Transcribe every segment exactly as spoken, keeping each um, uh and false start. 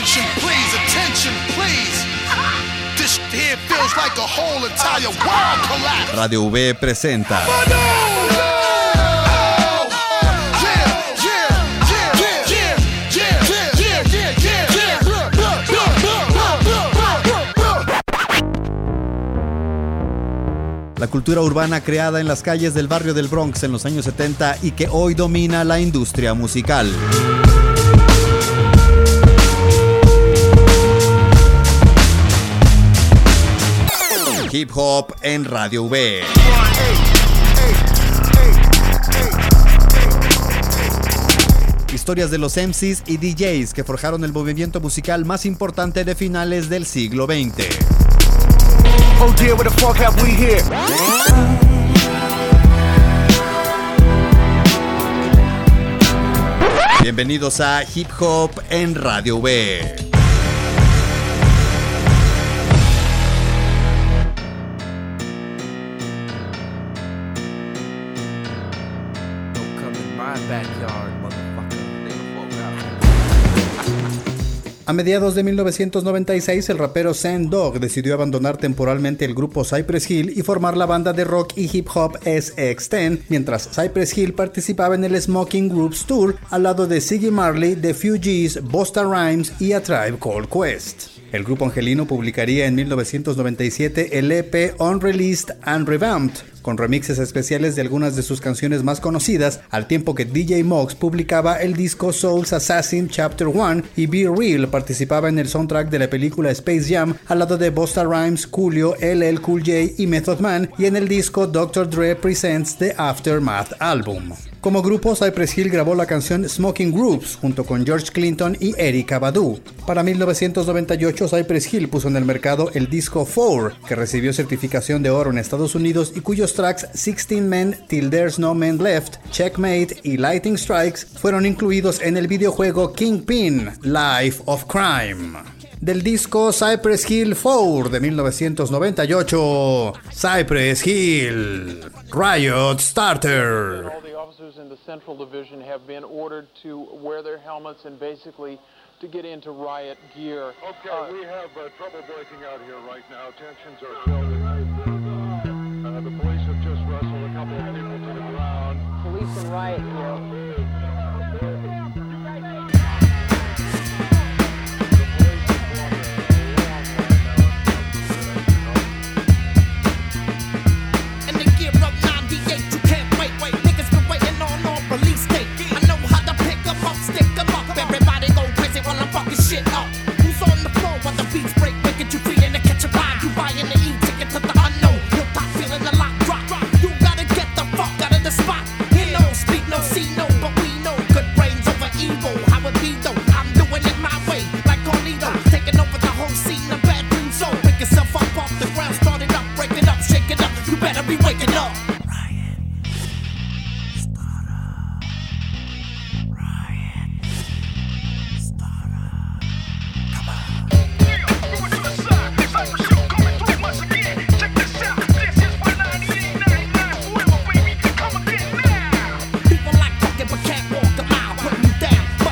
attention please, attention please. This here feels like a whole entire world collapse. Radio V presenta la cultura urbana creada en las calles del barrio del Bronx en los años setenta y que hoy domina la industria musical. Hip Hop en Radio V. Historias de los M Cs y D Js que forjaron el movimiento musical más importante de finales del siglo veinte. Oh dear, what the fuck have we here? Bienvenidos a Hip Hop en Radio V. Don't come in my backyard, motherfucker. A mediados de mil novecientos noventa y seis, el rapero Sen Dog decidió abandonar temporalmente el grupo Cypress Hill y formar la banda de rock y hip hop S X diez, mientras Cypress Hill participaba en el Smoking Groups Tour al lado de Ziggy Marley, The Fugees, Busta Rhymes y A Tribe Called Quest. El grupo angelino publicaría en mil novecientos noventa y siete el E P Unreleased and Revamped, con remixes especiales de algunas de sus canciones más conocidas, al tiempo que D J Muggs publicaba el disco Soul's Assassin Chapter uno y Be Real participaba en el soundtrack de la película Space Jam al lado de Busta Rhymes, Coolio, L L Cool J y Method Man, y en el disco doctor Dre Presents The Aftermath Album. Como grupo, Cypress Hill grabó la canción Smoking Groups junto con George Clinton y Erykah Badu. Para mil novecientos noventa y ocho, Cypress Hill puso en el mercado el disco Four, que recibió certificación de oro en Estados Unidos y cuyos tracks sixteen Men Till There's No Man Left, Checkmate y Lightning Strikes fueron incluidos en el videojuego Kingpin, Life of Crime. Del disco Cypress Hill Four de mil novecientos noventa y ocho, Cypress Hill, Riot Starter. All the officers in the Central Division have been ordered to wear their helmets and basically to get into riot gear. Okay, uh, we have uh, trouble breaking out here right now. Tensions are building. Uh, the police have just wrestled a couple of people to the ground. Police and riot gear. Shit up. Who's on the floor while the beats break? Making you feel in the catch a ride. You buying the E ticket to the unknown. Hip hop feeling the lock drop. You gotta get the fuck out of the spot. Hear no, speak no, see no, but we know good brains over evil. How it be though? I'm doing it my way, like Cornito, taking over the whole scene. The bad dream soul. Pick yourself up off the ground, start it up, break it up, shake it up. You better be waking up. But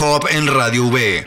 hop en Radio V.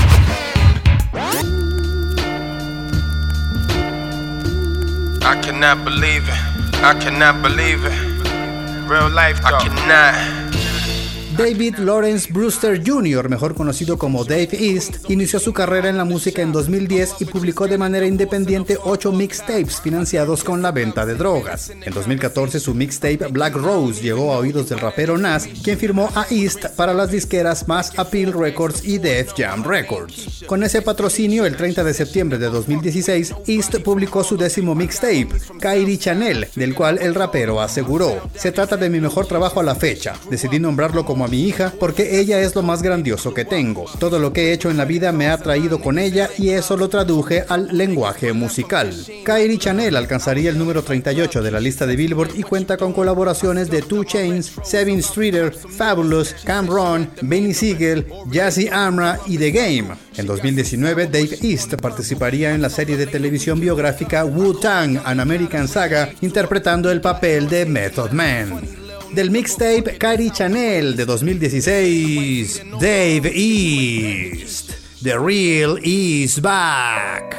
I cannot believe it. I cannot believe it. Real life, though. I cannot. David Lawrence Brewster junior, mejor conocido como Dave East, inició su carrera en la música en dos mil diez y publicó de manera independiente ocho mixtapes financiados con la venta de drogas. En dos mil catorce su mixtape Black Rose llegó a oídos del rapero Nas, quien firmó a East para las disqueras Mass Appeal Records y Def Jam Records. Con ese patrocinio, el treinta de septiembre de dos mil dieciséis, East publicó su décimo mixtape, Kylie Chanel, del cual el rapero aseguró: "Se trata de mi mejor trabajo a la fecha. Decidí nombrarlo como a mi hija porque ella es lo más grandioso que tengo. Todo lo que he hecho en la vida me ha traído con ella y eso lo traduje al lenguaje musical". Kylie Chanel alcanzaría el número treinta y ocho de la lista de Billboard y cuenta con colaboraciones de two Chainz, Seven Streeter, Fabulous, Cam'ron, Benny Siegel, Jazzy Amra y The Game. En dos mil diecinueve, Dave East participaría en la serie de televisión biográfica Wu-Tang: An American Saga, interpretando el papel de Method Man. Del mixtape Kylie Chanel de dos mil dieciséis, Dave East, The Real is Back.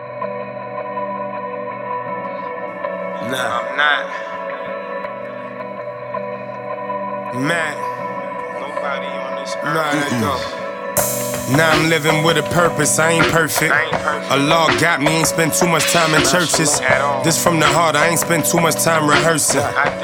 No, I'm not. Man, nobody on this earth. Nah, let go. Now I'm living with a purpose, I ain't perfect. I ain't perfect. Allah got me, ain't spent too much time in churches. This from the heart, I ain't spent too much time rehearsing.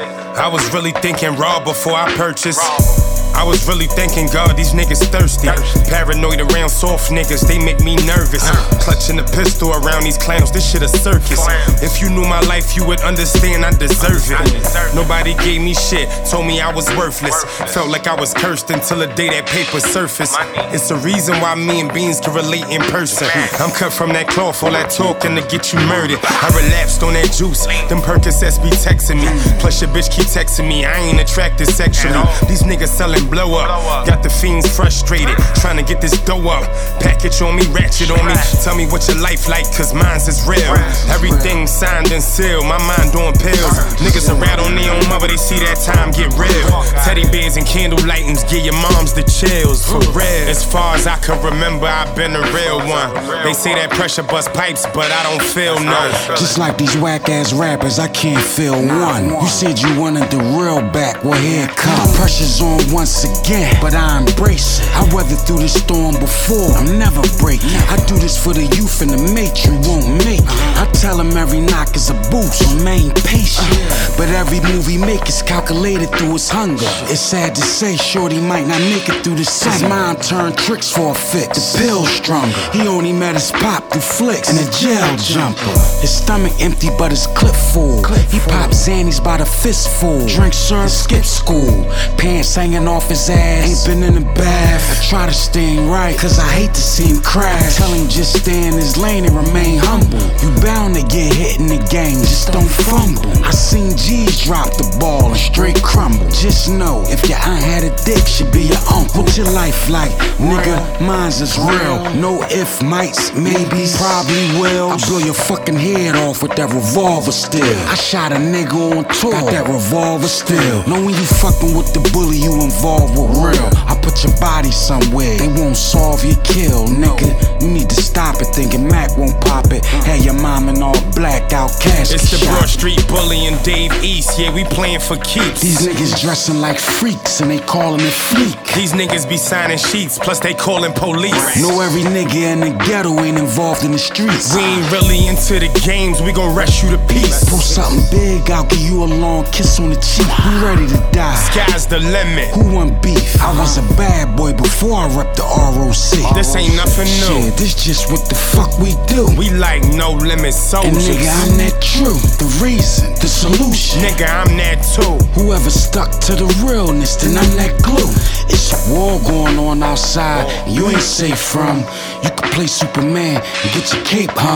I was really thinking raw before I purchased. I was really thinking, God, these niggas thirsty. Paranoid around soft niggas, they make me nervous. Clutching a pistol around these clowns, this shit a circus. If you knew my life, you would understand I deserve it. Nobody gave me shit, told me I was worthless. Felt like I was cursed until the day that paper surfaced. It's the reason why me and Beans can relate in person. I'm cut from that cloth, all that talking to get you murdered. I relapsed on that juice, them Percocets be texting me. Plus your bitch keep texting me, I ain't attracted sexually. These niggas selling blow up, got the fiends frustrated, trying to get this dough up. Package on me, ratchet on me. Tell me what your life like, cause mine's is real. Everything signed and sealed, my mind doing pills. Niggas are rat on their own mother, they see that time get real. Teddy bears and candle lightings, give your moms the chills, for real. As far as I can remember, I've been a real one. They say that pressure bust pipes, but I don't feel none. Just like these whack ass rappers, I can't feel one. You said you wanted the real back, well here it comes. Pressure's on once again, but I embrace it. I weathered through this storm before, I'm never breaking. I do this for the youth and the matrix won't make it. I tell them every knock is a boost, so remain patient. But every move he make is calculated through his hunger. It's sad to say, shorty might not make it through the summer. His mind turned tricks for a fix, the pill stronger. He only met his pop through flicks and a jail jumper. His stomach empty but his clip full. He pops Xannies by the fistful. Drink syrup, skip school. Pants hanging off his ass, ain't been in the bath. I try to stay right, cause I hate to see him crash. Tell him just stay in his lane and remain humble. You bound to get hit in the game, just don't fumble. I seen G's drop the ball and straight crumble. Just know, if your aunt had a dick, she'd be your uncle. What's your life like, nigga? Mine's is real. No if, mights, maybes, probably will. I blow your fucking head off with that revolver still. I shot a nigga on tour, got that revolver still. Know when you fucking with the bully, you involved with real. I put your body somewhere, they won't solve your kill, nigga. You need to stop it, thinking Mac won't pop it. Had your mom in all black out cash. It's the Broad Street Bully and Dave East, yeah, we playing for keeps. These niggas dressing like freaks and they calling it fleek. These niggas be signing sheets, plus they calling police. Know every nigga in the ghetto ain't involved in the streets. We ain't really into the games, we gon' rush you to peace. Pull something big, I'll give you a long kiss on the cheek. We ready to die, sky's the limit. Who want beef? I was a bad boy before I repped the R O C. This ain't nothing new, shit, this just what the fuck we do. We like no limit soldiers. And nigga, I'm that truth, the reason, the solution. Nigga, I'm that too. Whoever stuck to the realness, then I'm that glue. It's a war going on outside, you ain't safe from. You can play Superman and get your cape hung.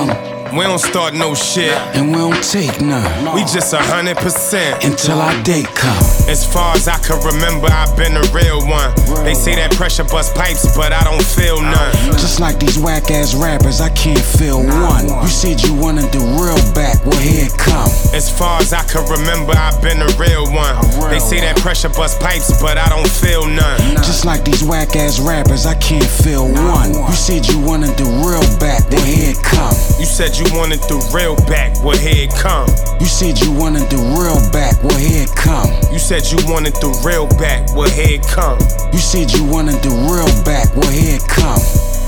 We don't start no shit, and we don't take none. We just a hundred percent until our date come. As far as I can remember, I've been a real one. They say that pressure bust pipes, but I don't feel none. Just like these whack ass rappers, I can't feel one. You said you wanted the real back, well here it come. As far as I can remember, I've been a real one. They say that pressure bust pipes, but I don't feel none. Just like these whack ass rappers, I can't feel one. You said you wanted the real back, well here it come. You said you wanted the real back, well here it come. You said you wanted the real back, well here it come. You said you wanted the real back, well here it come. You said you wanted the real back, well here it come.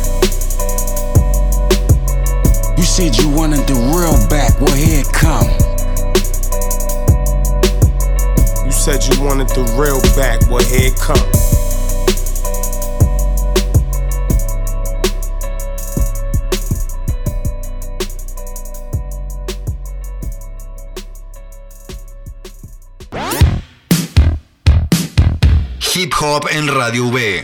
You said you wanted the real back, well here it come. You said you wanted the real back, well here it come. Hip Hop en Radio V.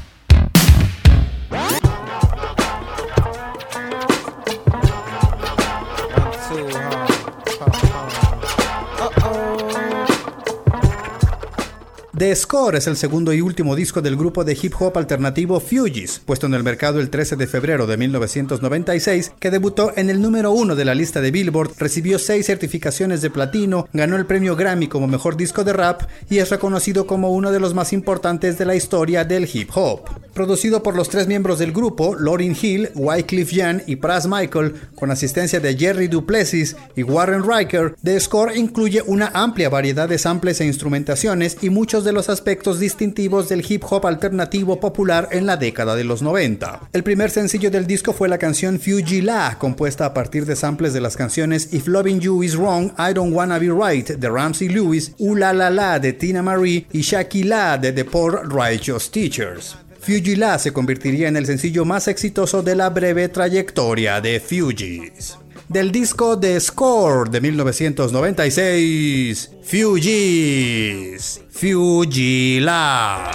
The Score es el segundo y último disco del grupo de hip hop alternativo Fugees, puesto en el mercado el trece de febrero de mil novecientos noventa y seis, que debutó en el número uno de la lista de Billboard, recibió seis certificaciones de platino, ganó el premio Grammy como mejor disco de rap y es reconocido como uno de los más importantes de la historia del hip hop. Producido por los tres miembros del grupo, Lauryn Hill, Wyclef Jean y Pras Michael, con asistencia de Jerry Duplessis y Warren Riker, The Score incluye una amplia variedad de samples e instrumentaciones y muchos de los aspectos distintivos del hip hop alternativo popular en la década de los noventa. El primer sencillo del disco fue la canción Fu-Gee-La, compuesta a partir de samples de las canciones If Loving You Is Wrong, I Don't Wanna Be Right de Ramsey Lewis, Ooh La La La de Tina Marie y Shaki-La de The Poor Righteous Teachers. Fu-Gee-La se convertiría en el sencillo más exitoso de la breve trayectoria de Fugees. Del disco The Score de mil novecientos noventa y seis, Fugees, Fu-Gee-La.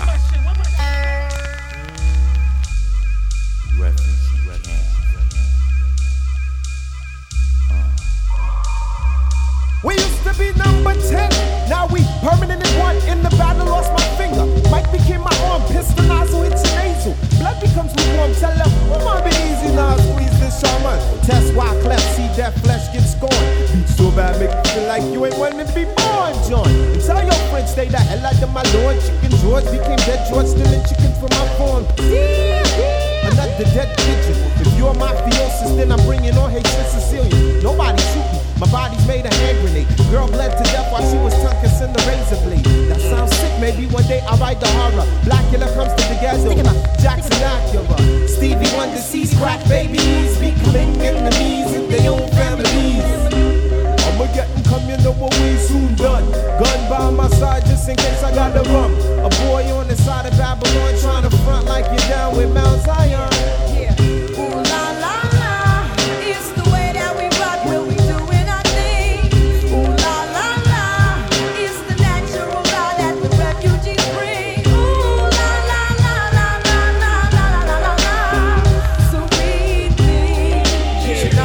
We used to be number ten, now we permanent in one. In the battle, lost my finger. Mike became my arm, pistol nozzle, it's a nasal. Blood becomes lukewarm, tell them, come on, be easy now, squeeze this shaman. Test why cleft, see that flesh get scorned. Beat so bad, make you feel like you ain't wanting to be born, John. And tell your friends, stay the hell out of my lord. Chicken George became dead George, stealing chicken from my farm. Another dead pigeon. If you're mafiosis, then I'm bringing on hatred Sicilian. Nobody shoot me. My body's made a hand grenade. Girl bled to death while she was tongue kissing the razor blade. That sounds sick, maybe one day I'll write the horror. Blackula comes to the ghetto. Jackson Acura. Stevie Wonder sees crack babies becoming enemies in their own families. I'ma get them come, you know what we soon done. Gun by my side just in case I gotta run. A boy on the side of Babylon trying to front like you're down with Mount Zion. Yeah. Ooh la la la, it's the way that we rock when we doing our thing. Ooh la la la, it's the natural law that the refugees bring. Ooh la la la la la la la la la la. So we think. Yeah,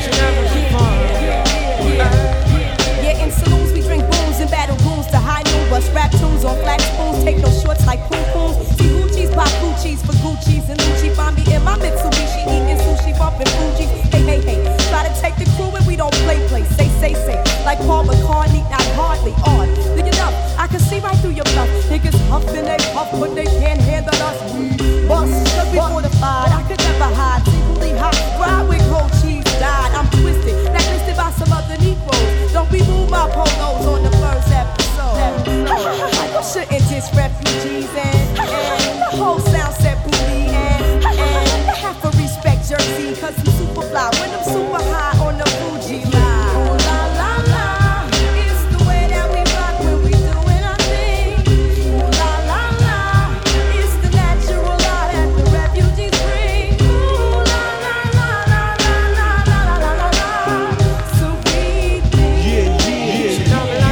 yeah, in saloons we drink booze and battle rooms to high noon. Bust rap tunes on flat spoons, take no shorts like poom pooms. See Gucci's, pop Gucci's for Gucci's and Lucci. Find me in my Mitsubishi eating sushi, bumping Fuji. Hey, hey, hey, try to take the crew and we don't play, play. Say, say, say, like Paul McCartney, not hardly on. Do you know, I can see right through your bluff. Niggas huffing, they puff, but they can't handle us. We bust, cause we fortified. I could never hide, secretly hot. Ride with cold cheese, died. I'm twisted, blacklisted by some other Negroes. Don't be move my polos on the first episode. You shouldn't diss refugees and, and the whole sound set booty and, and you have to respect Jersey cause I'm super fly when I'm super high on the Fuji line. Ooh la la la, it's the way that we rock when we doing our thing. Ooh la la la, it's the natural law that the refugees bring. Ooh la la la la la la la la la la. So we think. Yeah, yeah,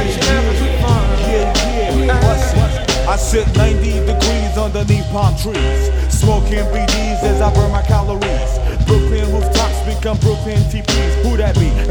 yeah, yeah, yeah. I sit ninety degrees underneath palm trees, smoking B Ds as I burn my calories. Brooklyn rooftops become Brooklyn teepees. Who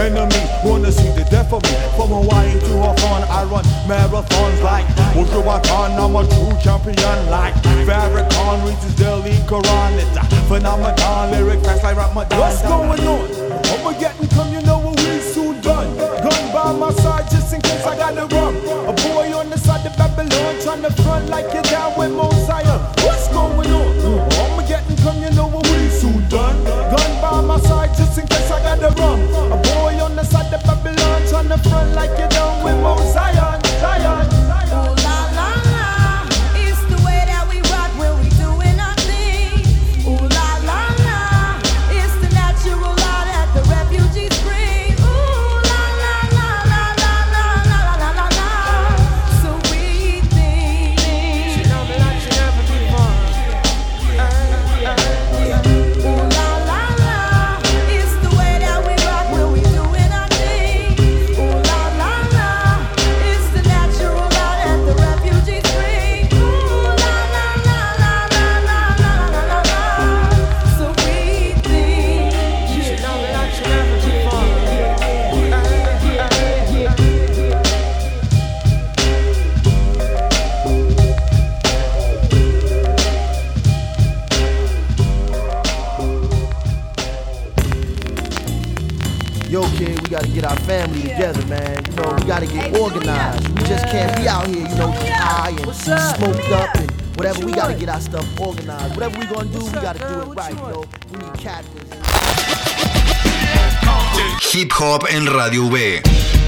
enemy wanna see the death of me. From Hawaii to Hawthorne, I run marathons like Ultrawaton. I'm a true champion like Farrakhan reads Delhi Quran. It's a phenomenon, lyric fast like Ramadan. What's going on? I'ma get and come, you know what we soon done. Gun by my side just in case I gotta run. A boy on the side of Babylon trying to front like you're down with Mosiah. What's going on? I'ma get and come, you know what we soon done. Gun by my side just in case I gotta run. A boy on the side of Babylon trying to front like you're down with Mosiah. Zion. Ooh la la la, it's the way that we rock when we doing our thing. Ooh la la la, it's the natural law that the refugees bring. Ooh la la la la la la la la la la. So we think she know me like she never before. Ooh la la la, it's the way that we rock when we doing our thing. Ooh la la la, it's the natural law that the refugees bring. Ooh la la la la la la la la la la. So we think she know me like she never before. Yo, kid, we gotta get our family together, man. You know, we gotta get organized. We just can't be out here, you know, high and smoked up and whatever. We gotta get our stuff organized. Whatever we gonna do, we gotta do it right, you know. We need captains. Hip Hop en Radio V.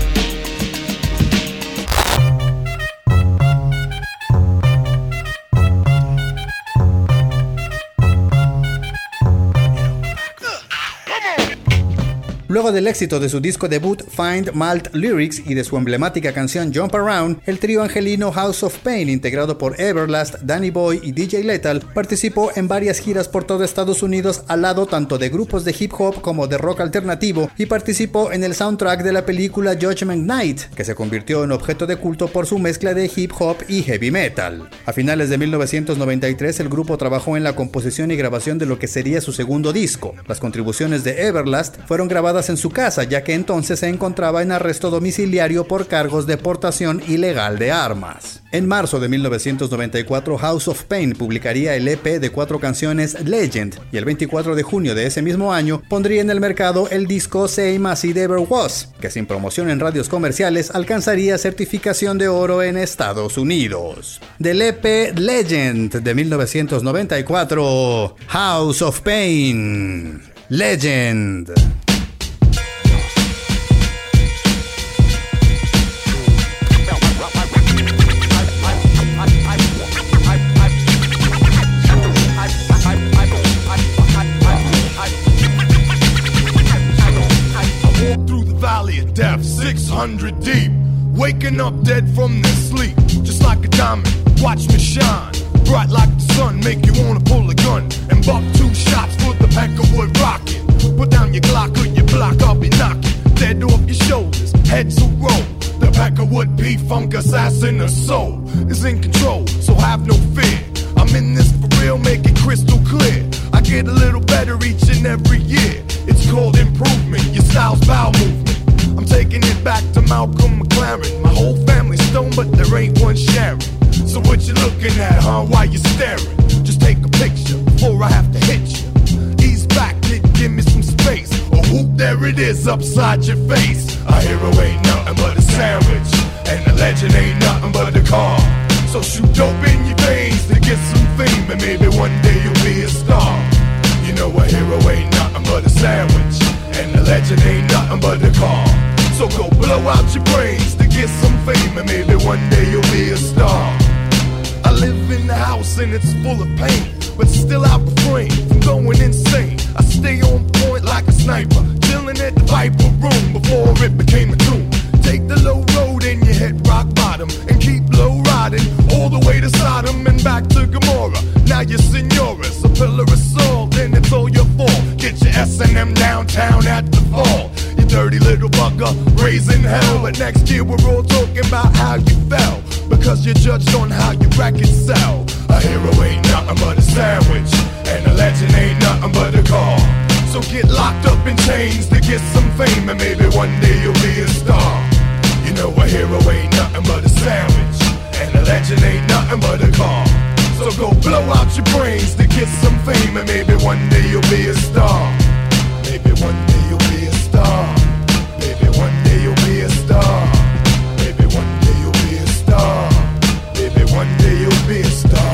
Luego del éxito de su disco debut Find Malt Lyrics y de su emblemática canción Jump Around, el trío angelino House of Pain, integrado por Everlast, Danny Boy y D J Lethal, participó en varias giras por todo Estados Unidos al lado tanto de grupos de hip hop como de rock alternativo, y participó en el soundtrack de la película Judgment Night, que se convirtió en objeto de culto por su mezcla de hip hop y heavy metal. A finales de mil novecientos noventa y tres el grupo trabajó en la composición y grabación de lo que sería su segundo disco. Las contribuciones de Everlast fueron grabadas en su casa, ya que entonces se encontraba en arresto domiciliario por cargos de portación ilegal de armas. En marzo de mil novecientos noventa y cuatro, House of Pain publicaría el E P de cuatro canciones Legend, y el veinticuatro de junio de ese mismo año pondría en el mercado el disco Same As It Ever Was, que sin promoción en radios comerciales alcanzaría certificación de oro en Estados Unidos. Del E P Legend de mil novecientos noventa y cuatro, House of Pain, Legend. Death six hundred deep, waking up dead from this sleep, just like a diamond, watch me shine, bright like the sun, make you wanna pull a gun, and buck two shots for the Peckerwood rocket, put down your Glock or your block, I'll be knocking, dead off your shoulders, heads will roll, the Peckerwood P-Funk assassin of soul, is in control, so have no fear, I'm in this for real, make it crystal clear, I get a little better each and every year, it's called improvement, your style's bowel movement, I'm taking it back to Malcolm McLaren. My whole family's stoned, but there ain't one sharing. So what you looking at, huh? Why you staring? Just take a picture before I have to hit you. Ease back, kid, give me some space. Or whoop, there it is, upside your face. A hero ain't nothing but a sandwich, and a legend ain't nothing but a car. So shoot dope in your veins to get some fame, and maybe one day you'll be a star. You know a hero ain't nothing but a sandwich, and a legend ain't nothing but a car. So go blow out your brains to get some fame, and maybe one day you'll be a star. I live in the house and it's full of pain, but still I refrain from going insane. I stay on point like a sniper, chilling at the Viper room before it became a tomb. Take the low road and you hit rock bottom, and keep low riding all the way to Sodom and back to Gomorrah. Now you're senoras, a pillar of salt, and it's all your fault. Get your S and M downtown at the fall. You dirty little bugger, raising hell. But next year we're all talking about how you fell, because you're judged on how your records sell. A hero ain't nothing but a sandwich, and a legend ain't nothing but a car. So So get locked up in chains to get some fame, and maybe one day you'll be a star. You know a hero ain't nothing but a sandwich, and a legend ain't nothing but a car. So go blow out your brains to get some fame, and maybe one day you'll be a star. Maybe one day you'll be a star. Maybe one day you'll be a star. Maybe one day you'll be a star. Maybe one day you'll be a star.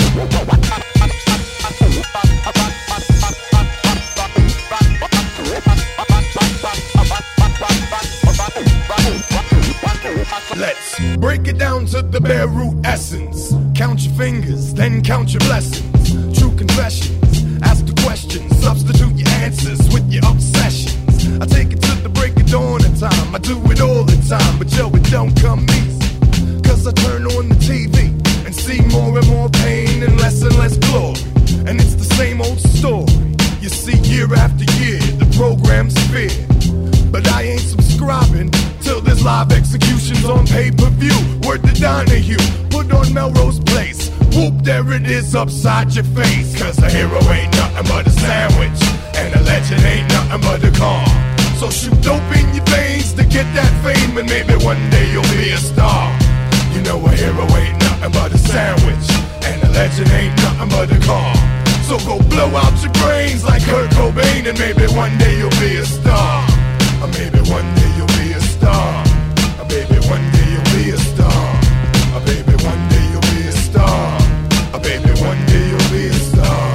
Let's break it down to the bare root essence. Count your fingers, then count your blessings. True confessions, ask the questions, substitute your answers with your obsessions. I take it to the break of dawn in time. I do it all the time, but yo, it don't come easy. Cause I turn on the T V and see more and more pain and less and less glory. And it's the same old story. You see year after year, the program's fear. But I ain't subscribing till there's live executions on pay-per-view. Word to Donahue, put on Melrose Place. Whoop, there it is upside your face. Cause a hero ain't nothing but a sandwich, and a legend ain't nothing but a car. So shoot dope in your veins to get that fame, and maybe one day you'll be a star. You know a hero ain't nothing but a sandwich, and a legend ain't nothing but a car. So go blow out your brains like Kurt Cobain, and maybe one day you'll be a star. Or maybe one day you'll be a star. Or maybe one day you'll be a star. Or maybe one day you'll be a star. Or maybe one day you'll be a star.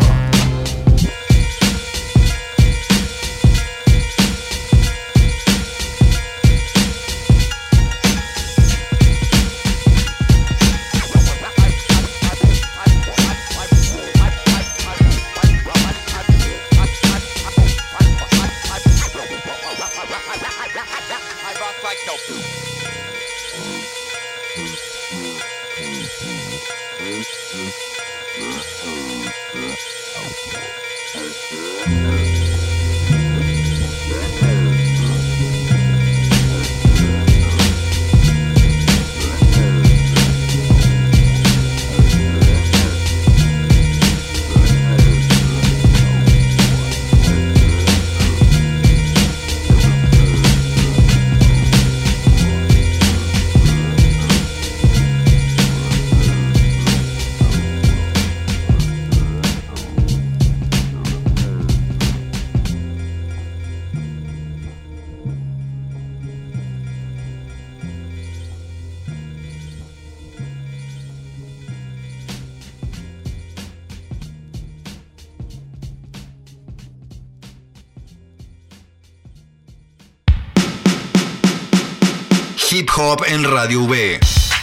Hip Hop en Radio V.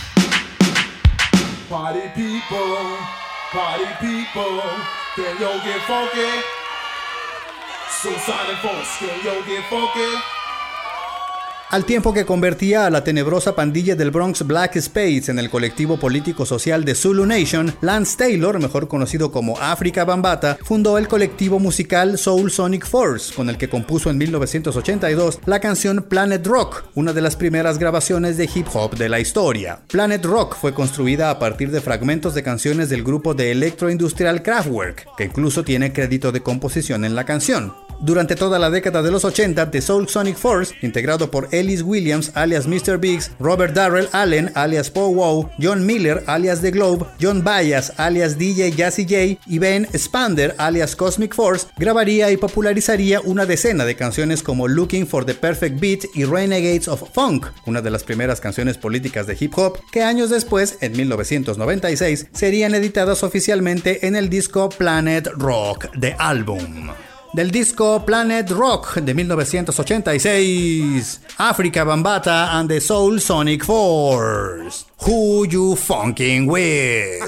Party people, party people, can yo get funky? Soulsonic folks, can yo get funky? Al tiempo que convertía a la tenebrosa pandilla del Bronx Black Spades en el colectivo político-social de Zulu Nation, Lance Taylor, mejor conocido como Afrika Bambaataa, fundó el colectivo musical Soul Sonic Force, con el que compuso en mil novecientos ochenta y dos la canción Planet Rock, una de las primeras grabaciones de hip hop de la historia. Planet Rock fue construida a partir de fragmentos de canciones del grupo de electroindustrial Kraftwerk, que incluso tiene crédito de composición en la canción. Durante toda la década de los ochenta, The Soul Sonic Force, integrado por Ellis Williams alias mister Biggs, Robert Darrell Allen alias Pow Wow, John Miller alias The Globe, John Baez alias D J Jazzy J y Ben Spander alias Cosmic Force, grabaría y popularizaría una decena de canciones como Looking for the Perfect Beat y Renegades of Funk, una de las primeras canciones políticas de hip hop que años después, en mil novecientos noventa y seis, serían editadas oficialmente en el disco Planet Rock The Album. Del disco Planet Rock de mil novecientos ochenta y seis, Afrika Bambaataa and the Soul Sonic Force. Who you funking with?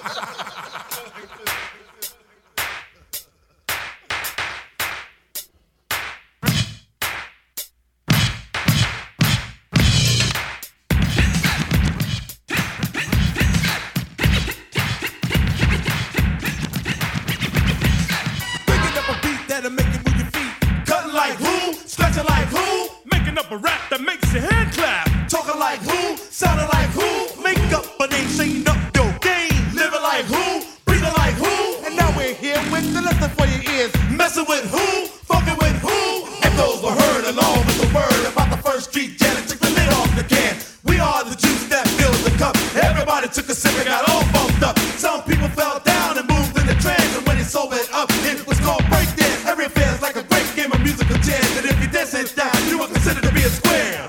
A rap that makes your hand clap. Talking like who? Sounding like who? Make up a name, saying up your game. Living like who? Breathing like who? And now we're here with the lesson for your ears. Messing with who? Fucking the chance that if you dance it down, you are considered to be a square.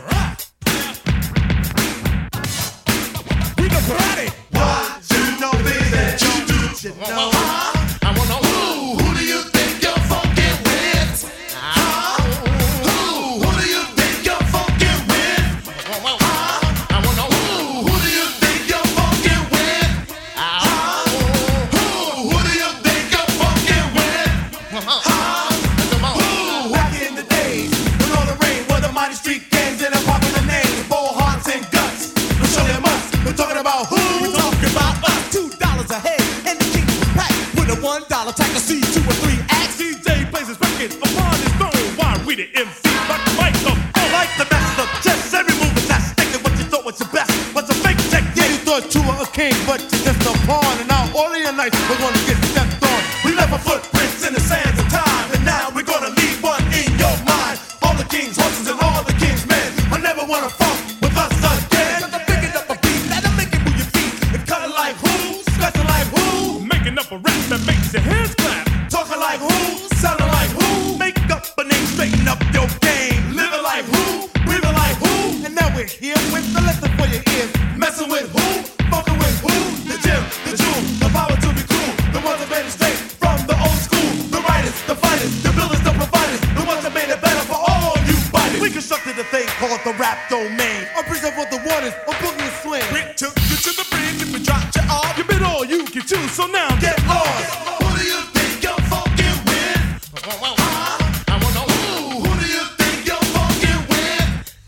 We go karate. What you know, baby? You do you know? I wanna know who. Who do you think you're funkin' with? Huh? Who? Who do you think you're funkin' with? Huh? I wanna know who. Who do you think you're funkin' with? Huh? Who? Who do you think you're funkin' with? Huh? Who? Back in the days when all the rain were the mighty street gangs and a popular name, bold hearts and guts. We'll show them us. We're talking about who? We're talking about us. Two dollars a head and the king was packed with a one dollar tax to see two or three acts. D J plays his record upon his throne while we the M C rock the mic up. Oh, like the best of chess, every move is that sticking. What you thought was your best was a fake tech. Yeah, you thought you were a king, but you're just a pawn. And now all of your nights we're gonna get stepped on. We left our footprints in the sands of time, and now we're gonna leave one in your mind. All the king's horses and all the king's men. I never wanna fuck with us again. I'm picking up a beat that'll make you move your feet. And cut it like who? Scratching like who? Making up a rap that makes your hands clap. Talking like who? Sounding like who? Make up a name, straighten up your game. Living like who? Breathing like who? And now we're here with the lesson for your ears. Messing with who? Fucking with who? The gym, the jewel, the power to be cool. The ones that made it straight from the old school. The writers, the fighters, the builders, the providers. The ones that made it better for all you fighters. We constructed a thing called the rap domain. A prison for the waters, a boogie and swing. We took you to the bridge and we dropped you off. You been all you can choose, so now get lost. Who do you think you're fucking with? Huh? I wanna know who. Who do you think you're fucking with?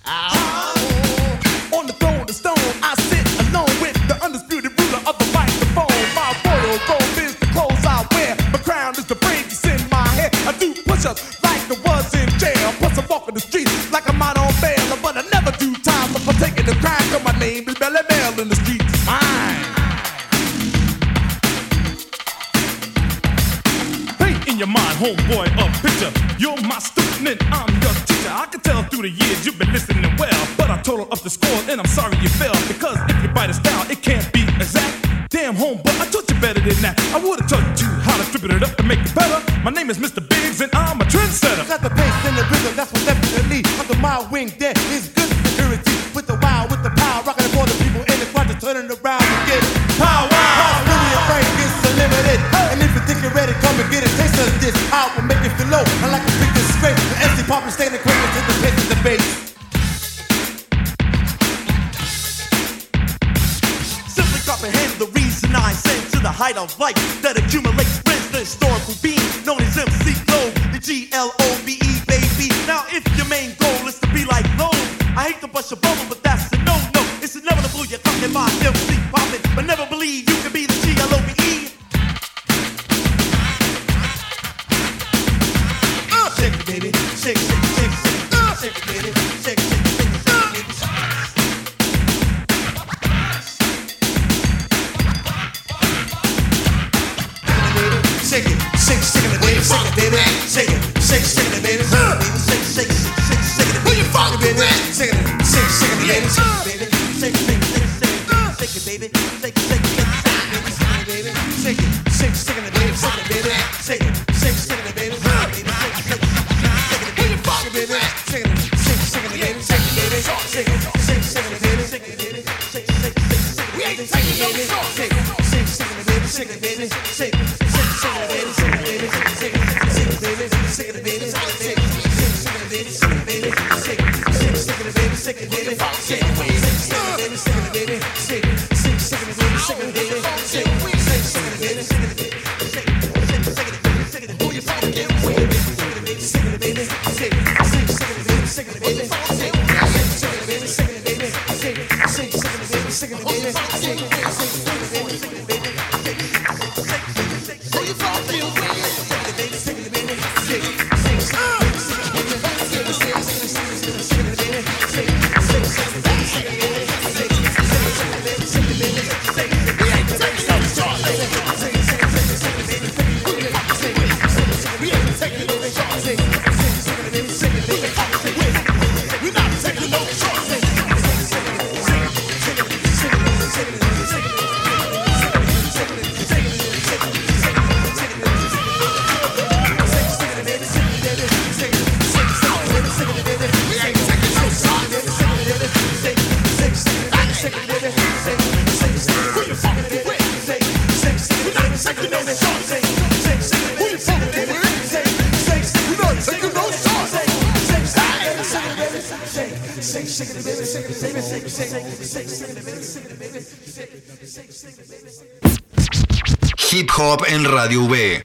Huh? On the throne of stone, I sit alone with the undisputed ruler of the microphone. My royal robe is the clothes I wear. My crown is the brains in my hair. I do push-ups like I was in jail. Plus I walk in the streets like I'm out on bail. But I never do time for taking the crime. Cause my name is Belly Bell in the streets. It's mine. Paint in your mind, homeboy, a picture. You're my student and I'm your teacher. I can tell through the years you've been listening well, but I total up the score and I'm sorry you fell. Because if you bite us down, it can't be exact. Damn homeboy, I taught you better than that. I would've taught you how to strip it up to make it better. My name is Mister Biggs and I'm a trendsetter. Got the pace and the rhythm, that's what definitely under my wing there is good security. With the wow, with the power, rocking it for the people in the crowd, just turning around and get power. Possibility of Frank is unlimited. And if you think you're ready, come and get a taste of this. I will make it feel low. I like to pick this straight. The S C pop is staying equipment to the pace of the bass. Simply comprehend the reason I ascend to the height of life that accumulates friends, the historical being known as M C Globe, the G L O B E, baby. Now if your main goal is to be like those, I hate to bust your bubble, but that's a no-no. It's inevitable you're talking about M C poppin', but never believe you can be the G L O B E. Uh, shake it, baby. Shake, shake, shake, shake. Uh, shake it, baby. Shake, shake, shake, shake, baby. Shake it, shake, shake it, baby, shake it, baby, shake it, shake, shake it, baby, shake, shake, shake, shake, shake it, baby, fuck it, baby, shake it, shake, shake it, baby, shake it, shake, shake, shake, shake it, shake it, baby, shake, shake, shake, baby, shake it, shake, shake it, baby, shake it, baby, shake it, shake, shake it, baby, shake it, shake, shake it, baby, fuck it, baby, shake it, shake, shake it, baby, shake it, baby, shake it, shake, shake it, baby, shake it, baby, shake, shake, shake, shake, we ain't taking no short, shake, shake, shake it, baby, shake it, baby, shake. We Hip Hop en Radio V.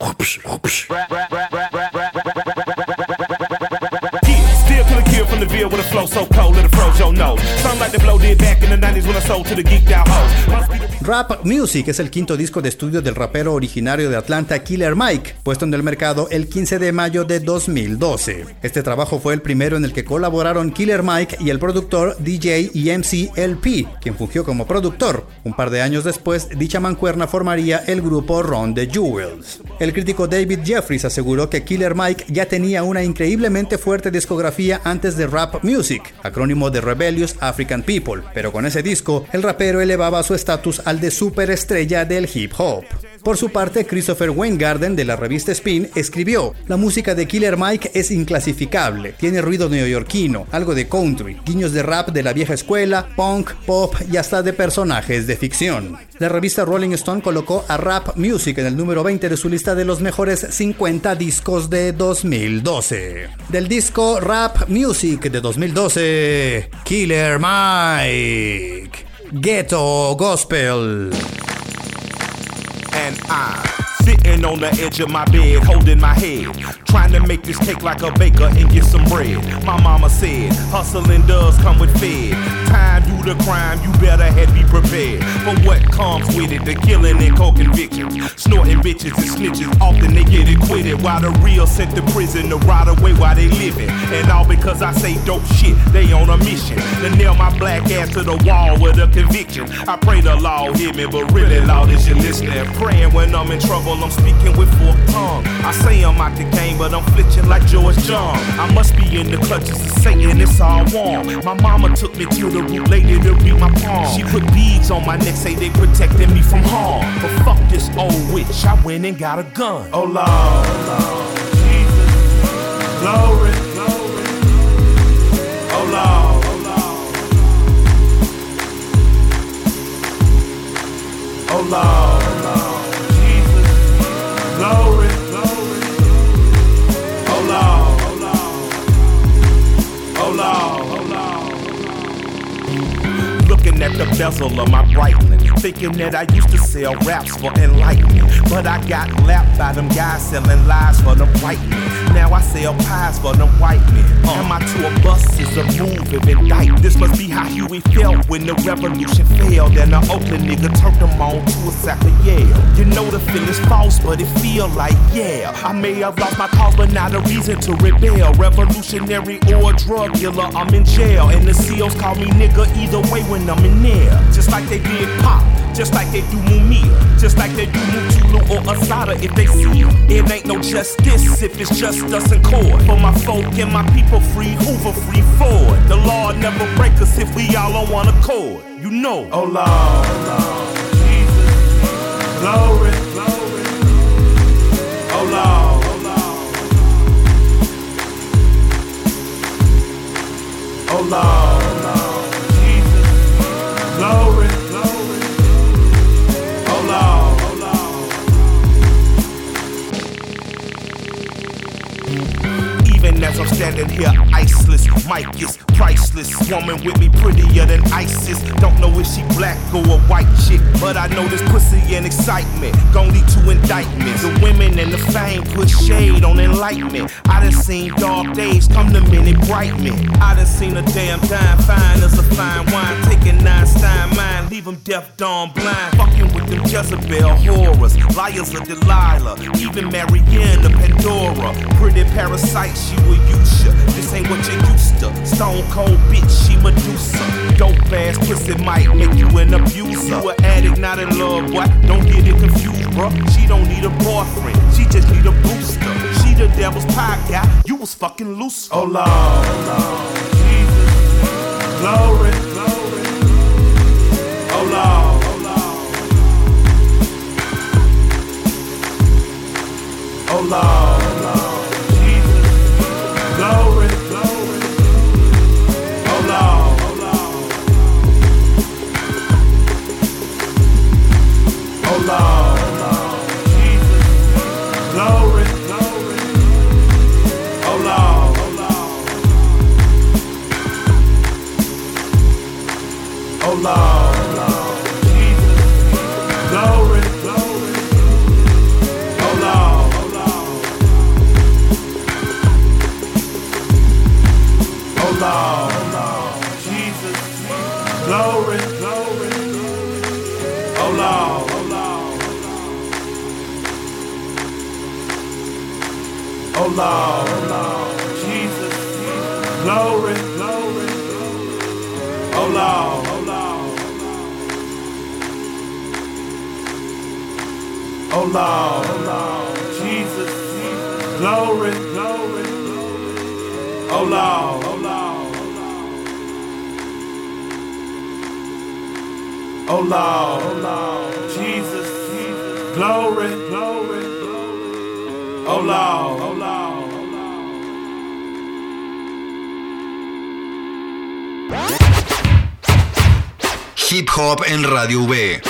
From the Ville with a flow so cold that it froze your nose. Something like the blow did back in the nineties when I sold to the geeked out hoes. Rap Music es el quinto disco de estudio del rapero originario de Atlanta Killer Mike, puesto en el mercado el quince de mayo de dos mil doce. Este trabajo fue el primero en el que colaboraron Killer Mike y el productor D J y M C L P, quien fungió como productor. Un par de años después, dicha mancuerna formaría el grupo Run the Jewels. El crítico David Jeffries aseguró que Killer Mike ya tenía una increíblemente fuerte discografía antes de Rap Music, acrónimo de Rebellious African People, pero con ese disco, el rapero elevaba su estatus al de superestrella del hip hop. Por su parte, Christopher Weingarten de la revista Spin escribió: la música de Killer Mike es inclasificable, tiene ruido neoyorquino, algo de country, guiños de rap de la vieja escuela, punk, pop y hasta de personajes de ficción. La revista Rolling Stone colocó a Rap Music en el número veinte de su lista de los mejores cincuenta discos de dos mil doce. Del disco Rap Music de dos mil doce, Killer Mike, Ghetto Gospel. And I, sitting on the edge of my bed, holding my head, trying to make this cake like a baker and get some bread. My mama said, hustling does come with fed. Time do the crime, you better head be prepared for what comes with it, the killing and co-convictions. Snorting bitches and snitches, often they get acquitted, while the real sent to prison to ride away while they living. And all because I say dope shit, they on a mission to nail my black ass to the wall with a conviction. I pray the law hear me, but really, Lord, is you listening? Praying when I'm in trouble, I'm speaking with forked tongue. I say I'm out the game, but I'm flinching like George John. I must be in the clutches of Satan, it's all warm. My mama took me to the root lady to read my palm. She put beads on my neck, say they protected me from harm. But fuck this old witch, I went and got a gun. Oh Lord, oh Lord, Jesus, glory, glory. Oh Lord, oh Lord, oh Lord, oh Lord, Jesus, glory, glory. Oh Lord, oh Lord, oh Lord, oh Lord. Looking at the bezel of my Breitling, thinking that I used to sell raps for enlightenment, but I got lapped by them guys selling lies for them white men. Now I sell pies for them white men. Uh. And my tour bus is a move of indict. This must be how Huey felt when the revolution failed and the Oakland nigga turned them on to a sack of Yale. You know the feeling's false, but it feel like yeah. I may have lost my cause, but not a reason to rebel. Revolutionary or a drug dealer, I'm in jail, and the seals call me nigga either way when I'm in there. Just like they did Pop, just like they do Mumia, just like they do Mutulu or Asada if they see it. It ain't no justice if it's just us in court. For my folk and my people free, Hoover free Ford. The law never break us if we all on one accord. You know. Oh Lord, oh Lord, Jesus, glory, glory. Oh Lord, oh Lord, oh Lord, oh Lord, Jesus, glory, glory. Oh Lord, oh Lord. Even as I'm standing here, iceless, Mike is priceless. Woman with me prettier than ISIS. Don't know if she black or a white chick, but I know this pussy and excitement gon' lead to indictments. The women and the fame put shade on enlightenment. I done seen dark days come to many bright men. I done seen a damn dime fine as a fine wine. Taking nine Stein mine, leave them deaf, dumb, blind. Fucking with them Jezebel horrors, liars of Delilah, even Marianne of Pandora. Pretty parasite, she will use ya. This ain't what you used to. Stone cold bitch, she Medusa. Dope ass pussy might make you an abuser. You an addict, not in love, boy. Don't get it confused, bruh. She don't need a boyfriend, she just need a booster. She the devil's pie guy, you was fucking loose. Oh Lord, oh Lord, Jesus, glory, glory. Oh Lord, oh Lord, oh Lord, oh Lord, Jesus, glory, glory. Oh Lord, oh Lord, oh Lord, oh Lord, Jesus, glory, glory. Oh Lord, oh Lord. Lord, oh Lord, Jesus, glory, glory, oh Lord, oh Lord, oh Lord, oh Lord, Jesus, glory, glory, oh Lord, oh Lord, oh Lord, oh Lord, Jesus, glory, glory, oh Lord, oh Lord, oh Lord, oh Lord, Jesus, glory, glory, oh Lord, oh Lord. Hip Hop en Radio V.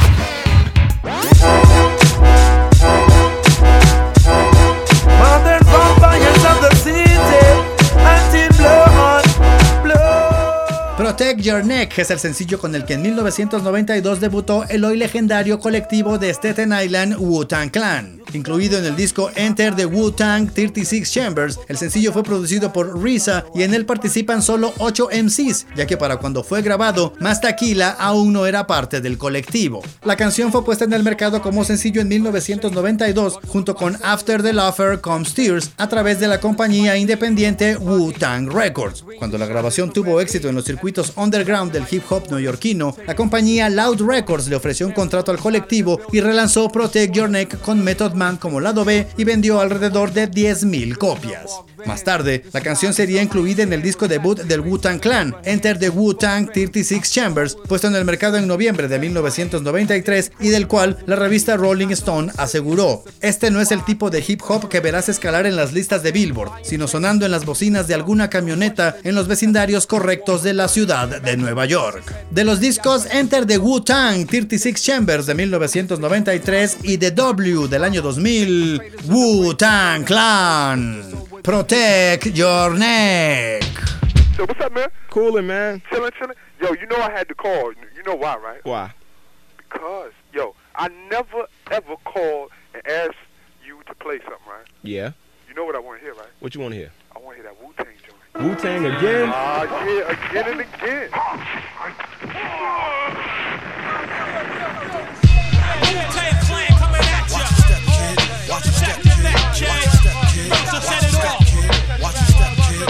Modern vampires of the city, anti-blood, blood. Protect Your Neck es el sencillo con el que en mil novecientos noventa y dos debutó el hoy legendario colectivo de Staten Island, Wu-Tang Clan. Incluido en el disco Enter the Wu-Tang treinta y seis Chambers, el sencillo fue producido por R Z A y en él participan solo ocho M Cs, ya que para cuando fue grabado, Master Tequila aún no era parte del colectivo. La canción fue puesta en el mercado como sencillo en mil novecientos noventa y dos junto con After the Laughter Comes Tears a través de la compañía independiente Wu-Tang Records. Cuando la grabación tuvo éxito en los circuitos underground del hip hop neoyorquino, la compañía Loud Records le ofreció un contrato al colectivo y relanzó Protect Your Neck con Method Man como lado B y vendió alrededor de diez mil copias. Más tarde, la canción sería incluida en el disco debut del Wu-Tang Clan, Enter the Wu-Tang treinta y seis Chambers, puesto en el mercado en noviembre de mil novecientos noventa y tres y del cual la revista Rolling Stone aseguró: este no es el tipo de hip hop que verás escalar en las listas de Billboard, sino sonando en las bocinas de alguna camioneta en los vecindarios correctos de la ciudad de Nueva York. De los discos Enter the Wu-Tang treinta y seis Chambers de mil novecientos noventa y tres y The W del año dos mil, Wu-Tang Clan, Protect Your Neck. So what's up, man? Coolin', man. Chillin', chillin'. Yo, you know I had to call. You know why, right? Why? Because, yo, I never ever called and asked you to play something, right? Yeah. You know what I want to hear, right? What you want to hear? I want to hear that Wu-Tang joint. Wu-Tang again? Ah, uh, yeah, again and again. Wu-Tang Clan coming at ya. Watch your step, kid. Watch your step, kid. So set it off. Watch your step, kid.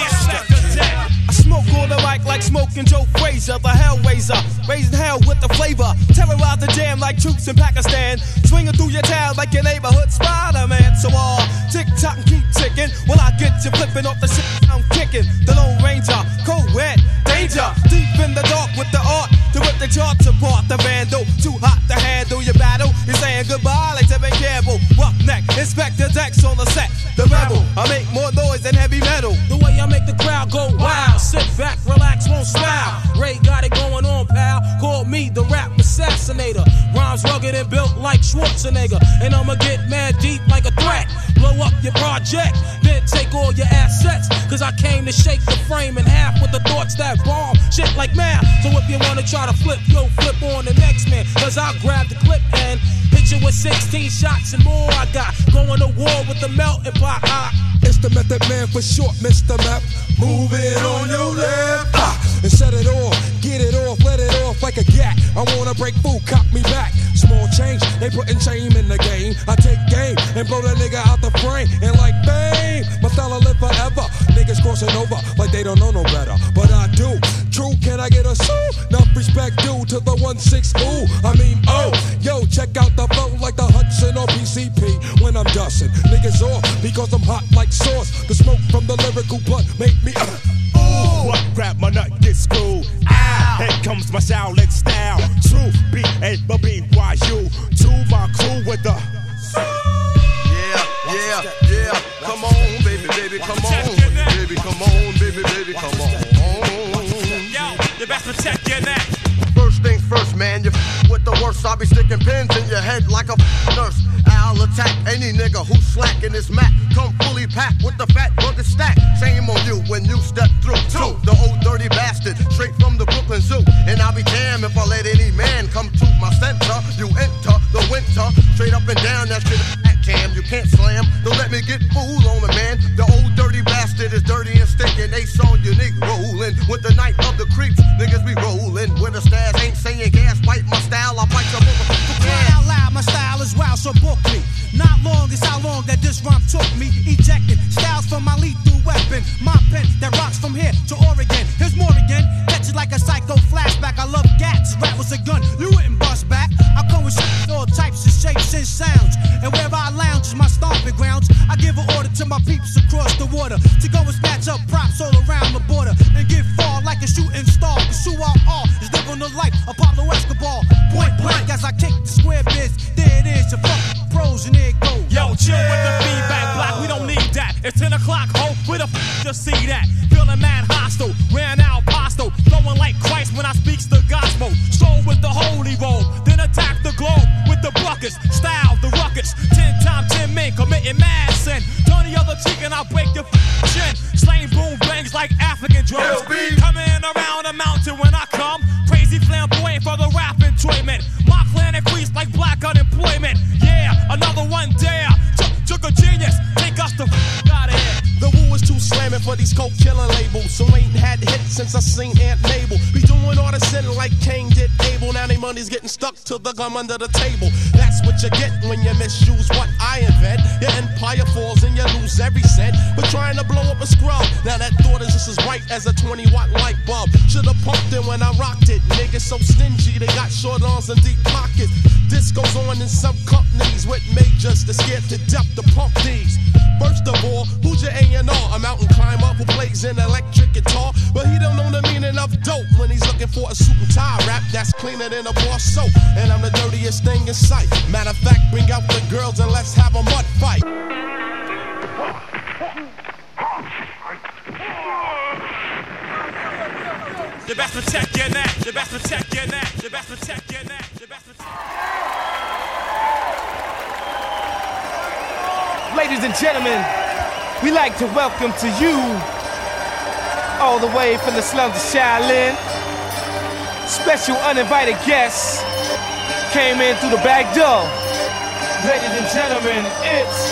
I smoke on the mic like smoking Joe Frazier, the Hellraiser, raising hell with the flavor, terrorize the jam like troops in Pakistan, swinging through your town like your neighborhood Spider-Man. So all uh, tick tock and keep ticking, while I get you flipping off the shit I'm kicking. The Lone Ranger, co-ed, danger, deep in the dark with the art to rip the charts apart. The vandal, too hot to handle your battle. You're saying goodbye like Tevin Campbell. Roughneck, Inspector Dex on the set. The rebel, I make more noise than heavy metal. The way I make the crowd go wild. Sit back, relax, won't smile. Ray got it going on, pal. Call me the rap assassinator. Rhymes rugged and built like Schwarzenegger. And I'ma get mad deep like a threat. Blow up your project, then take all your assets. Cause I came to shake the frame in half with the thoughts that bomb shit like math. So if you wanna try to flip, yo, flip on the next man. Cause I'll grab the clip and hit you with sixteen shots and more. I got going to war with the melting pot. I It's the Method Man for short, Mister Map. Move it on your left, ah, and set it off, get it off, let it off like a gat. I wanna break food, cop me back. Small change, they putting shame in the game. I take game and blow that nigga out the frame. And like bang, my style will live forever. Niggas crossing over like they don't know no better, but I do. True, can I get a sue? Enough respect due to the one six ooh. I mean, oh, yo, check out the flow like the Hudson or P C P. When I'm dusting, niggas off because I'm hot like sauce. The smoke from the lyrical blunt make me uh, Ooh, what grab my nut get screwed. Ah, here comes my Shaolin style. True, B A B Y U. To my crew with the. Yeah, yeah, yeah. Come on, baby, baby, come on, baby, come on, baby, baby, come on. Yo, you best protect your neck. First things first, man, you f- with the worst. I'll be sticking pins in your head like a f- nurse. I'll attack any nigga who's slacking his mat. Come fully packed with the fat rugged stack. Shame on you when you step through. Two, the old dirty bastard, straight from the Brooklyn Zoo. And I'll be damned if I let any man come to my center. You enter the winter, straight up and down that shit. Cam, you can't slam. Don't let me get fooled on the man. The old dirty bastard is dirty and stinking. Ace on your nigga. with the knife of the creeps. Niggas be rolling with a stash, ain't saying gas, bite my style, I bite your motherfucker. Cry out loud, my style is wild, so book me. Not long is how long that this rhyme took me. Ejecting styles from my lethal weapon. My pen that rocks from here to Oregon. Here's more again. Catch it like a psycho flashback. I love gats. Rap was a gun. You wouldn't bust back. I come with shit, all types of shapes and sounds. And wherever I lounge is my stomping grounds. I give an order to my peeps across the water to go and snatch up props all around the border and get far like a shooting star. Cause who I are is living the life of Pablo Escobar. Point blank as I kick the square biz. There it is, your fucking pros and there it goes. Yo, chill with the feedback block, we don't need that. It's ten o'clock, ho, where the f to see that? Feeling mad hostile, ran out pasto, flowing like Christ when I speaks the gospel. Stroll with the holy roll, then attack the globe with the buckets. Style the ruckus, ten times ten men committing mad sin. Turn the other cheek and I'll break your f chin. Slaying boom bangs like African drums. Coming around a mountain when I come. Crazy flamboyant for the rap enjoyment. My clan increased like black unemployment. Yeah, another one dare. Took a genius, take us the f out of here. The woo is too slamming for these coke killing labels. So ain't had hits since I seen Aunt Mabel. Be doing all the sin like Cain did Abel. Now they money's getting stuck to the gum under the table. That's what you get when you misuse what I invent. Your empire falls and you lose every cent. But trying to blow up a scrub, now that thought is just as bright as a twenty watt light bulb. Should've pumped it when I rocked it. Niggas so stingy, they got short arms and deep pockets. This goes on in some companies with majors that's scared to death to pump these. First of all, who's your A and R? A mountain climber who plays an electric guitar, but he don't know the meaning of dope when he's looking for a suit and tie rap that's cleaner than a bar soap. And I'm the dirtiest thing in sight. Matter of fact, bring out the girls and let's have a mud fight. The best protect your neck, the best protect your neck, the best protect your neck, the best protect. Ladies and gentlemen, we like to welcome to you, all the way from the slums of Shaolin, special uninvited guests came in through the back door. Ladies and gentlemen, it's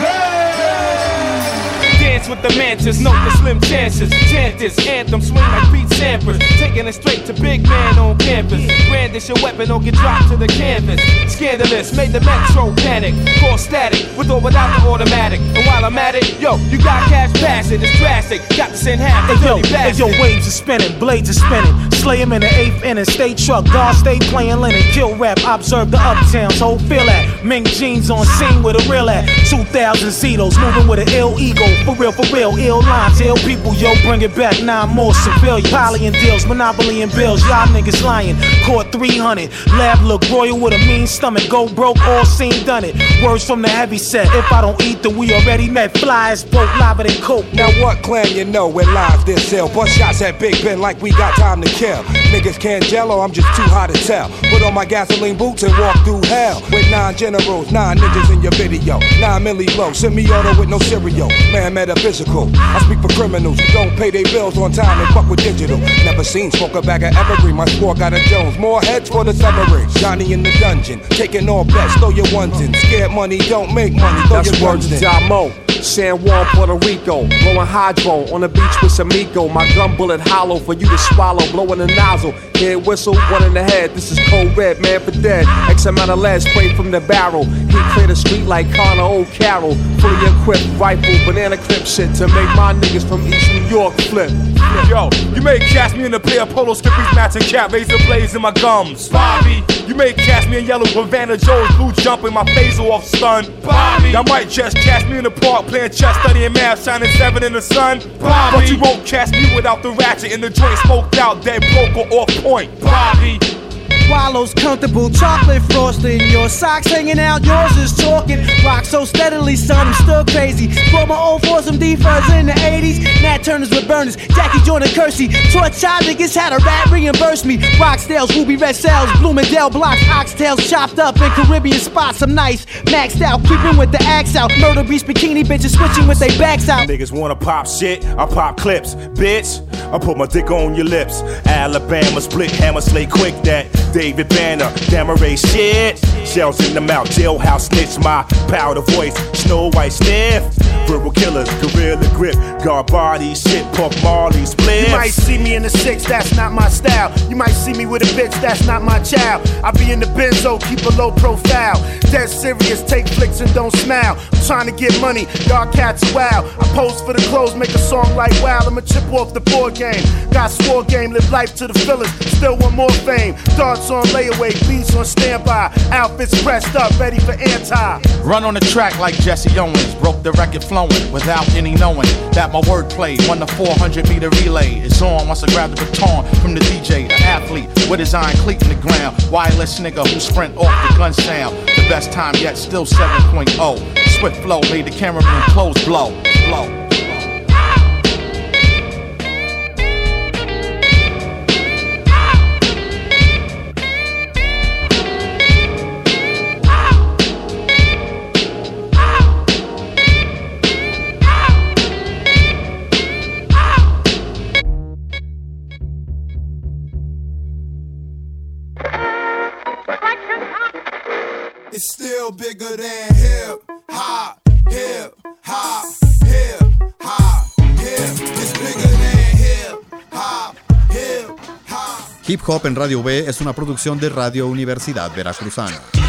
Ray! Dance with the mantis, note the slim chances. Chant this anthem, swing like Pete Sampras. Taking it straight to big man on campus. Brandish your weapon or get dropped to the canvas. Scandalous, made the metro panic. Call static, with or without the automatic. And while I'm at it, yo, you got cash passing, it's drastic. Got to send half the yo, hey, yo, waves are spinning, blades are spinning. Slay him in the eighth inning, stay truck, guard stay playing linen. Kill rap, observe the uptowns, whole feel that. Mink jeans on scene with a real at. two thousand Zetos, moving with an ill ego. For real, for real, ill lines, ill people, yo, bring it back, nine more civilian. Poly and deals, monopoly and bills, y'all niggas lying. Caught three hundred, lab look royal with a mean stomach. Go broke, all seen, done it. Words from the heavy set, if I don't eat, then we already met. Flies, broke, lava than coke. Now what clan you know where lives this sell? Bust shots at Big Ben like we got time to kill. Niggas can't jello, I'm just too hot to tell. Put on my gasoline boots and walk through hell. With nine generals, nine niggas in your video. Nine milli blow, semi-auto with no cereal. Man, metaphysical. I speak for criminals who don't pay their bills on time and fuck with digital. Never seen smoke a bag of evergreen. My squad got a Jones. More heads for the submarine. Johnny in the dungeon, taking all bets, throw your ones in. Scared money don't make money, throw That's your ones in. Mo. San Juan, Puerto Rico, blowing hydro on the beach with Samico. My gun bullet hollow for you to swallow, blowing the nozzle. Head whistle, one in the head. This is cold red, man for dead. X amount of lead sprayed from the barrel. He cleared the street like Connor O'Carroll. Fully equipped rifle, banana clip shit to make my niggas from East New York flip. Yo, you may catch me in a pair of polo skippies, matching cap, razor blades in my gums. Bobby, you may catch me in yellow Havana Joe's blue jumping my phaser off stun. Bobby, y'all might just catch me in the park playing chess, studying math, shining seven in the sun. Bobby, but you won't catch me without the ratchet in the joint, smoked out, dead broke or off point. Bobby. Wallows comfortable, chocolate frosting. Your socks hanging out, yours is talking. Rock so steadily, son, I'm still crazy. Brought my old foursome D-Fuzz in the eighties. Nat Turners with burners, Jackie Jordan Kersey. Taught child niggas how to rap, reimburse me. Roxdale's, Ruby Red Cells, Bloomingdale blocks, oxtails chopped up in Caribbean spots. I'm nice, maxed out, creeping with the axe out. Murder beast bikini bitches switching with their backs out. Niggas wanna pop shit, I pop clips. Bitch, I put my dick on your lips. Alabama split, hammer slay quick that. David Banner, Damaray shit. Shells in the mouth, jailhouse snitch, my powder voice, Snow White sniff. Verbal killers, gorilla grip, guard body, shit, Puff Marley, split. You might see me in the six, that's not my style. You might see me with a bitch, that's not my child. I be in the benzo, keep a low profile. Dead serious, take flicks and don't smile. I'm trying to get money, y'all cats are wild. I pose for the clothes, make a song like wow. I'ma chip off the board game. Got swore game, live life to the fillers. Still want more fame. Darts on layaway, beats on standby. Outfits pressed up, ready for anti. Run on the track like Jesse Owens. Broke the record flowing without any knowing that my wordplay won the four hundred meter relay. It's on once I grab the baton from the D J. An athlete with his iron cleat in the ground. Wireless nigga who sprint off the gun sound. The best time yet, still seven point oh. Swift flow made the cameraman clothes blow. Blow. It's still bigger than hip hop, hip hop, hip hop, hip. It's bigger than hip hop, hip hop. Hip Hop en Radio V es una producción de Radio Universidad Veracruzana.